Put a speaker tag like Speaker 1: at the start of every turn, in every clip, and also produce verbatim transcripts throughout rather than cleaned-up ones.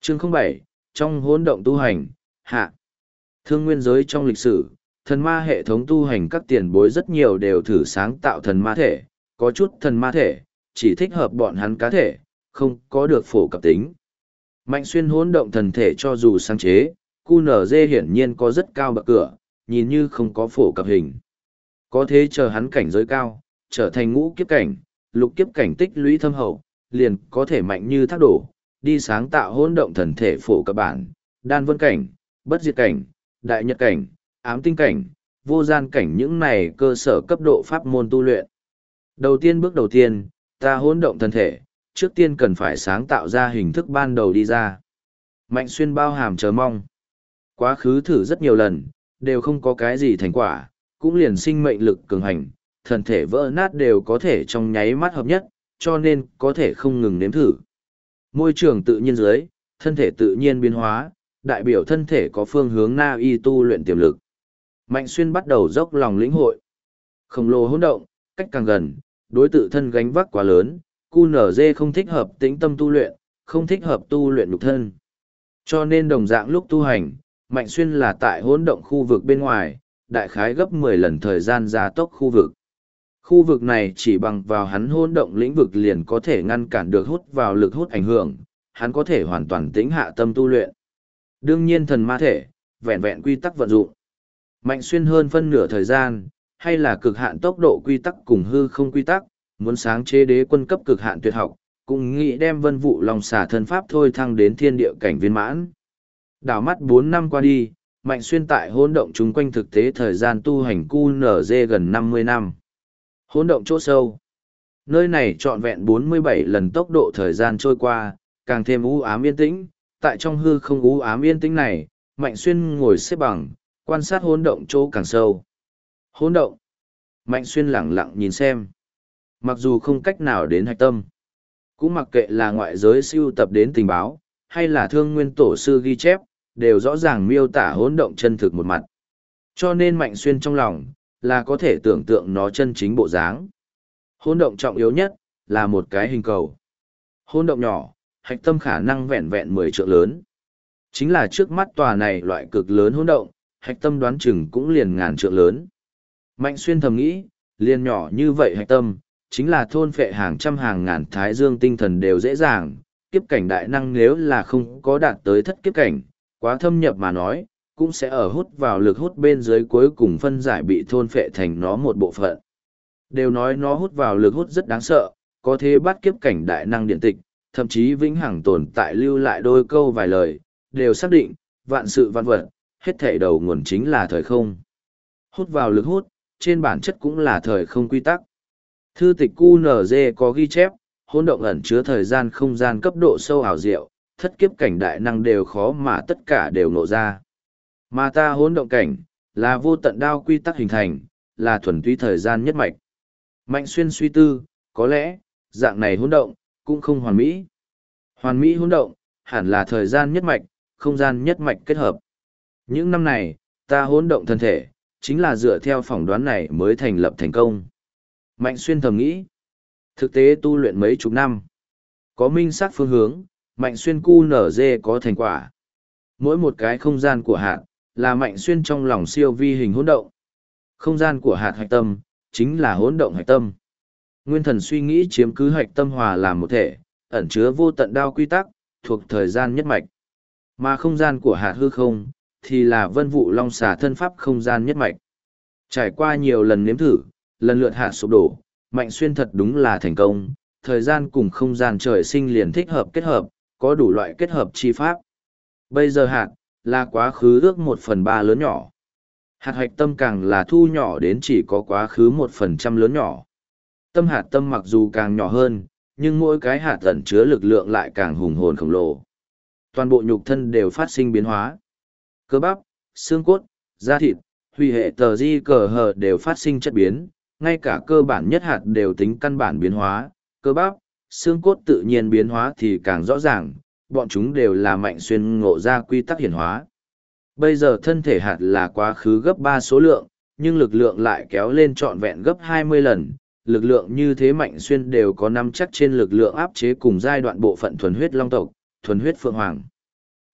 Speaker 1: Chương không bảy, trong hỗn động tu hành, hạ. Thương nguyên giới trong lịch sử, thần ma hệ thống tu hành các tiền bối rất nhiều đều thử sáng tạo thần ma thể, có chút thần ma thể, chỉ thích hợp bọn hắn cá thể, không có được phổ cập tính. Mạnh xuyên hỗn động thần thể cho dù sáng chế, quy en giê hiển nhiên có rất cao bậc cửa, nhìn như không có phổ cập hình. Có thế chờ hắn cảnh giới cao, trở thành ngũ kiếp cảnh, lục kiếp cảnh tích lũy thâm hậu, liền có thể mạnh như thác đổ, đi sáng tạo hỗn động thần thể phổ cập bản, đan vân cảnh, bất diệt cảnh, đại nhật cảnh, ám tinh cảnh, vô gian cảnh những này cơ sở cấp độ pháp môn tu luyện. Đầu tiên bước đầu tiên, ta hỗn động thần thể, trước tiên cần phải sáng tạo ra hình thức ban đầu đi ra. Mạnh xuyên bao hàm chờ mong. Quá khứ thử rất nhiều lần, đều không có cái gì thành quả, cũng liền sinh mệnh lực cường hành, thần thể vỡ nát đều có thể trong nháy mắt hợp nhất, cho nên có thể không ngừng nếm thử. Môi trường tự nhiên dưới, thân thể tự nhiên biến hóa, đại biểu thân thể có phương hướng na y tu luyện tiềm lực. Mạnh xuyên bắt đầu dốc lòng lĩnh hội. Khổng lồ hỗn động, cách càng gần, đối tự thân gánh vác quá lớn, quy en giê không thích hợp tĩnh tâm tu luyện, không thích hợp tu luyện nhục thân. Cho nên đồng dạng lúc tu hành, Mạnh xuyên là tại hỗn động khu vực bên ngoài, đại khái gấp mười lần thời gian gia tốc khu vực. Khu vực này chỉ bằng vào hắn hỗn động lĩnh vực liền có thể ngăn cản được hút vào lực hút ảnh hưởng, hắn có thể hoàn toàn tĩnh hạ tâm tu luyện. Đương nhiên thần ma thể, vẹn vẹn quy tắc vận dụng. Mạnh xuyên hơn phân nửa thời gian, hay là cực hạn tốc độ quy tắc cùng hư không quy tắc, muốn sáng chế đế quân cấp cực hạn tuyệt học, cũng nghĩ đem vân vụ lòng xả thân pháp thôi thăng đến thiên địa cảnh viên mãn. Đảo mắt bốn năm qua đi, Mạnh xuyên tại hỗn động chung quanh thực tế thời gian tu hành quy en giê gần năm mươi năm. Hỗn động chỗ sâu. Nơi này trọn vẹn bốn mươi bảy lần tốc độ thời gian trôi qua, càng thêm u ám yên tĩnh, tại trong hư không u ám yên tĩnh này, Mạnh xuyên ngồi xếp bằng, quan sát hỗn động chỗ càng sâu. Hỗn động. Mạnh xuyên lẳng lặng nhìn xem. Mặc dù không cách nào đến hạch tâm, cũng mặc kệ là ngoại giới siêu tập đến tình báo, hay là thương nguyên tổ sư ghi chép, đều rõ ràng miêu tả hỗn động chân thực một mặt. Cho nên Mạnh xuyên trong lòng, là có thể tưởng tượng nó chân chính bộ dáng. Hỗn động trọng yếu nhất, là một cái hình cầu. Hỗn động nhỏ, hạch tâm khả năng vẹn vẹn mười trượng lớn. Chính là trước mắt tòa này loại cực lớn hỗn động, hạch tâm đoán chừng cũng liền ngàn trượng lớn. Mạnh xuyên thầm nghĩ, liền nhỏ như vậy hạch tâm, chính là thôn phệ hàng trăm hàng ngàn thái dương tinh thần đều dễ dàng, kiếp cảnh đại năng nếu là không có đạt tới thất kiếp cảnh, quá thâm nhập mà nói, cũng sẽ ở hút vào lực hút bên dưới cuối cùng phân giải bị thôn phệ thành nó một bộ phận. Đều nói nó hút vào lực hút rất đáng sợ, có thế bắt kiếp cảnh đại năng điện tịch, thậm chí vĩnh hằng tồn tại lưu lại đôi câu vài lời, đều xác định, vạn sự vạn vật, hết thảy đầu nguồn chính là thời không. Hút vào lực hút, trên bản chất cũng là thời không quy tắc. Thư tịch quy en giê có ghi chép, hỗn động ẩn chứa thời gian không gian cấp độ sâu ảo diệu, thất kiếp cảnh đại năng đều khó mà tất cả đều nộ ra. Mà ta hỗn động cảnh, là vô tận đao quy tắc hình thành, là thuần túy thời gian nhất mạch. Mạnh xuyên suy tư, có lẽ, dạng này hỗn động, cũng không hoàn mỹ. Hoàn mỹ hỗn động, hẳn là thời gian nhất mạch, không gian nhất mạch kết hợp. Những năm này, ta hỗn động thân thể, chính là dựa theo phỏng đoán này mới thành lập thành công. Mạnh xuyên thầm nghĩ, thực tế tu luyện mấy chục năm. Có minh xác phương hướng, Mạnh xuyên quy en giê có thành quả. Mỗi một cái không gian của hạt, là Mạnh xuyên trong lòng siêu vi hình hỗn động. Không gian của hạt hạch tâm, chính là hỗn động hạch tâm. Nguyên thần suy nghĩ chiếm cứ hạch tâm hòa làm một thể, ẩn chứa vô tận đao quy tắc, thuộc thời gian nhất mạch. Mà không gian của hạt hư không, thì là vân vụ long xà thân pháp không gian nhất mạch. Trải qua nhiều lần nếm thử, lần lượt hạt sụp đổ, Mạnh xuyên thật đúng là thành công, thời gian cùng không gian trời sinh liền thích hợp kết hợp, có đủ loại kết hợp chi pháp. Bây giờ hạt, là quá khứ ước một phần ba lớn nhỏ. Hạt hạch tâm càng là thu nhỏ đến chỉ có quá khứ một phần trăm lớn nhỏ. Tâm hạt tâm mặc dù càng nhỏ hơn, nhưng mỗi cái hạt ẩn chứa lực lượng lại càng hùng hồn khổng lồ. Toàn bộ nhục thân đều phát sinh biến hóa. Cơ bắp, xương cốt, da thịt, huy hệ tờ di cờ hờ đều phát sinh chất biến, ngay cả cơ bản nhất hạt đều tính căn bản biến hóa, cơ bắp, xương cốt tự nhiên biến hóa thì càng rõ ràng, bọn chúng đều là Mạnh xuyên ngộ ra quy tắc hiển hóa. Bây giờ thân thể hạt là quá khứ gấp ba số lượng, nhưng lực lượng lại kéo lên trọn vẹn gấp hai mươi lần, lực lượng như thế Mạnh xuyên đều có nắm chắc trên lực lượng áp chế cùng giai đoạn bộ phận thuần huyết long tộc, thuần huyết phượng hoàng.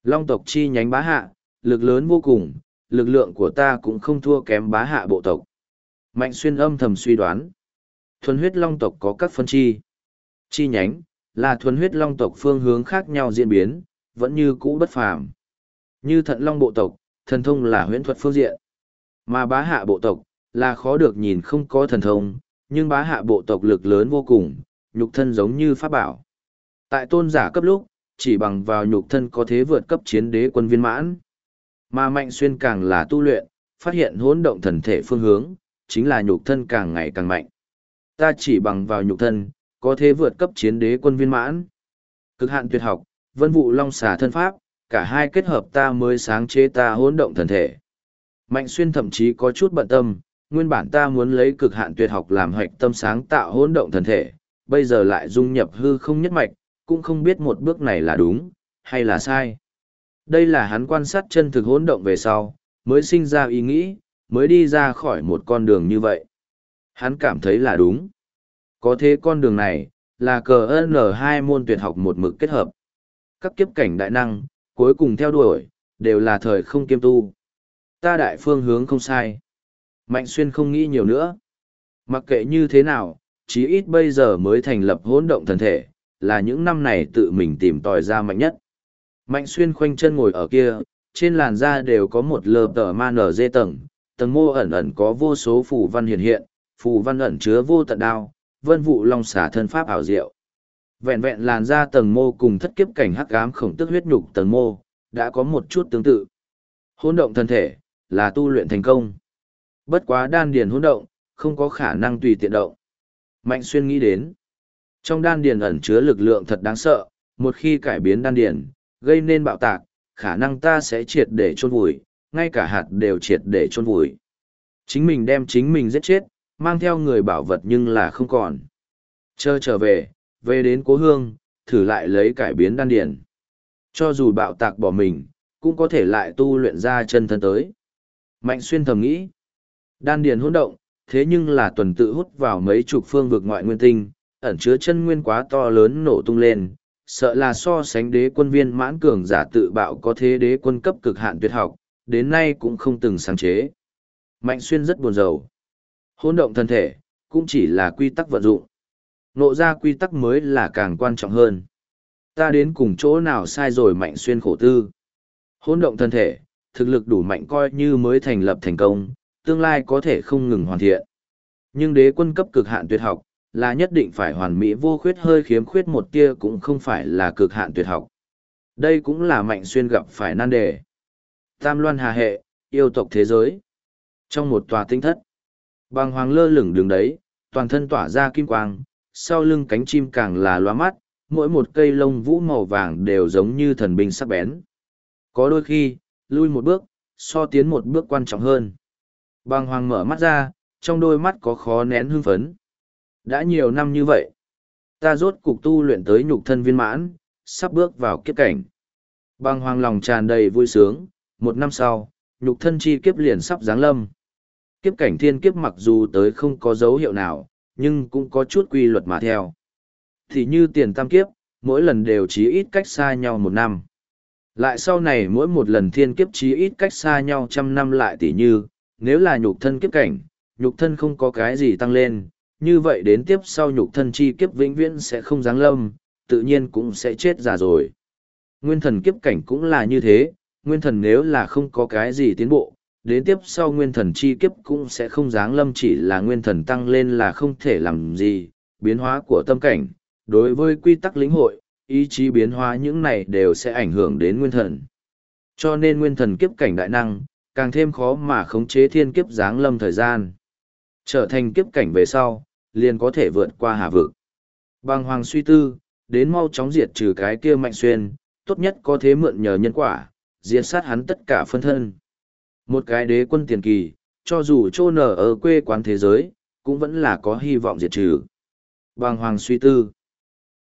Speaker 1: Long tộc chi nhánh bá hạ, lực lớn vô cùng, lực lượng của ta cũng không thua kém bá hạ bộ tộc. Mạnh Xuyên âm thầm suy đoán. Thuần huyết long tộc có các phân chi. Chi nhánh, là thuần huyết long tộc phương hướng khác nhau diễn biến, vẫn như cũ bất phàm. Như thận long bộ tộc, thần thông là huyễn thuật phương diện. Mà bá hạ bộ tộc, là khó được nhìn không có thần thông, nhưng bá hạ bộ tộc lực lớn vô cùng, nhục thân giống như pháp bảo. Tại tôn giả cấp lúc, chỉ bằng vào nhục thân có thế vượt cấp chiến đế quân viên mãn. Mà Mạnh Xuyên càng là tu luyện, phát hiện hỗn động thần thể phương hướng, chính là nhục thân càng ngày càng mạnh. Ta chỉ bằng vào nhục thân, có thế vượt cấp chiến đế quân viên mãn. Cực hạn tuyệt học, vân vụ long xà thân pháp, cả hai kết hợp ta mới sáng chế ta hỗn động thần thể. Mạnh Xuyên thậm chí có chút bận tâm, nguyên bản ta muốn lấy cực hạn tuyệt học làm hoạch tâm sáng tạo hỗn động thần thể, bây giờ lại dung nhập hư không nhất mạch, cũng không biết một bước này là đúng, hay là sai. Đây là hắn quan sát chân thực hỗn động về sau, mới sinh ra ý nghĩ, mới đi ra khỏi một con đường như vậy. Hắn cảm thấy là đúng. Có thế con đường này, là cờ N hai môn tuyệt học một mực kết hợp. Các kiếp cảnh đại năng, cuối cùng theo đuổi, đều là thời không kiêm tu. Ta đại phương hướng không sai. Mạnh Xuyên không nghĩ nhiều nữa. Mặc kệ như thế nào, chí ít bây giờ mới thành lập hỗn động thần thể, là những năm này tự mình tìm tòi ra mạnh nhất. Mạnh Xuyên khoanh chân ngồi ở kia, trên làn da đều có một lờ tờ ma nở dê tầng, tầng mô ẩn ẩn có vô số phù văn hiện hiện, phù văn ẩn chứa vô tận đao, vân vụ long xả thân pháp ảo diệu. Vẹn vẹn làn da tầng mô cùng thất kiếp cảnh hắc ám khổng tức huyết nhục tầng mô, đã có một chút tương tự. Hỗn động thân thể, là tu luyện thành công. Bất quá đan điền hỗn động, không có khả năng tùy tiện động. Mạnh Xuyên nghĩ đến, trong đan điền ẩn chứa lực lượng thật đáng sợ, một khi cải biến đan điền, gây nên bạo tạc, khả năng ta sẽ triệt để chôn vùi, ngay cả hạt đều triệt để chôn vùi. Chính mình đem chính mình giết chết, mang theo người bảo vật nhưng là không còn. Chờ trở về, về đến cố hương, thử lại lấy cải biến đan điền. Cho dù bạo tạc bỏ mình, cũng có thể lại tu luyện ra chân thân tới. Mạnh Xuyên thầm nghĩ, đan điền hỗn động, thế nhưng là tuần tự hút vào mấy chục phương vực ngoại nguyên tinh, ẩn chứa chân nguyên quá to lớn nổ tung lên, sợ là so sánh đế quân viên mãn cường giả tự bạo có thế đế quân cấp cực hạn tuyệt học, đến nay cũng không từng sáng chế. Mạnh Xuyên rất buồn rầu. Hỗn động thân thể, cũng chỉ là quy tắc vận dụng. Nộ ra quy tắc mới là càng quan trọng hơn. Ta đến cùng chỗ nào sai rồi? Mạnh Xuyên khổ tư. Hỗn động thân thể, thực lực đủ mạnh coi như mới thành lập thành công, tương lai có thể không ngừng hoàn thiện. Nhưng đế quân cấp cực hạn tuyệt học, là nhất định phải hoàn mỹ vô khuyết, hơi khiếm khuyết một tia cũng không phải là cực hạn tuyệt học. Đây cũng là Mạnh Xuyên gặp phải nan đề. Tam Loan Hà Hệ, yêu tộc thế giới. Trong một tòa tinh thất, bàng hoàng lơ lửng đứng đấy, toàn thân tỏa ra kim quang, sau lưng cánh chim càng là lóa mắt, mỗi một cây lông vũ màu vàng đều giống như thần binh sắc bén. Có đôi khi, lui một bước, so tiến một bước quan trọng hơn. Bàng hoàng mở mắt ra, trong đôi mắt có khó nén hưng phấn. Đã nhiều năm như vậy, ta rốt cục tu luyện tới nhục thân viên mãn, sắp bước vào kiếp cảnh. Bàng hoàng lòng tràn đầy vui sướng, một năm sau, nhục thân chi kiếp liền sắp giáng lâm. Kiếp cảnh thiên kiếp mặc dù tới không có dấu hiệu nào, nhưng cũng có chút quy luật mà theo. Thì như tiền tam kiếp, mỗi lần đều chí ít cách xa nhau một năm. Lại sau này mỗi một lần thiên kiếp chí ít cách xa nhau trăm năm lại tỉ như, nếu là nhục thân kiếp cảnh, nhục thân không có cái gì tăng lên, như vậy đến tiếp sau nhục thân chi kiếp vĩnh viễn sẽ không giáng lâm, tự nhiên cũng sẽ chết già rồi. Nguyên thần kiếp cảnh cũng là như thế, nguyên thần nếu là không có cái gì tiến bộ, đến tiếp sau nguyên thần chi kiếp cũng sẽ không giáng lâm, chỉ là nguyên thần tăng lên là không thể làm gì, biến hóa của tâm cảnh, đối với quy tắc lĩnh hội, ý chí biến hóa những này đều sẽ ảnh hưởng đến nguyên thần. Cho nên nguyên thần kiếp cảnh đại năng, càng thêm khó mà khống chế thiên kiếp giáng lâm thời gian. Trở thành kiếp cảnh về sau, liền có thể vượt qua hà vực. Bàng hoàng suy tư, đến mau chóng diệt trừ cái kia Mạnh Xuyên, tốt nhất có thế mượn nhờ nhân quả, diệt sát hắn tất cả phân thân. Một cái đế quân tiền kỳ, cho dù chôn nở ở quê quán thế giới, cũng vẫn là có hy vọng diệt trừ. Bàng hoàng suy tư.